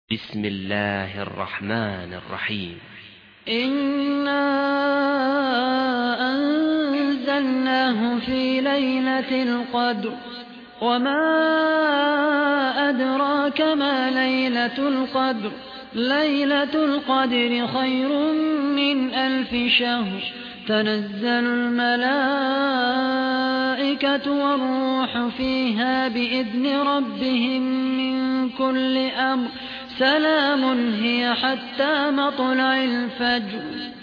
بسم الله الرحمن الرحيم. إنا أنزلناه في ليلة القدر وما أدراك ما ليلة القدر. ليلة القدر خير من 1000 شهر. تنزل الملائكة والروح فيها بإذن ربهم من كل أمر. سلام هي حتى مطلع الفجر.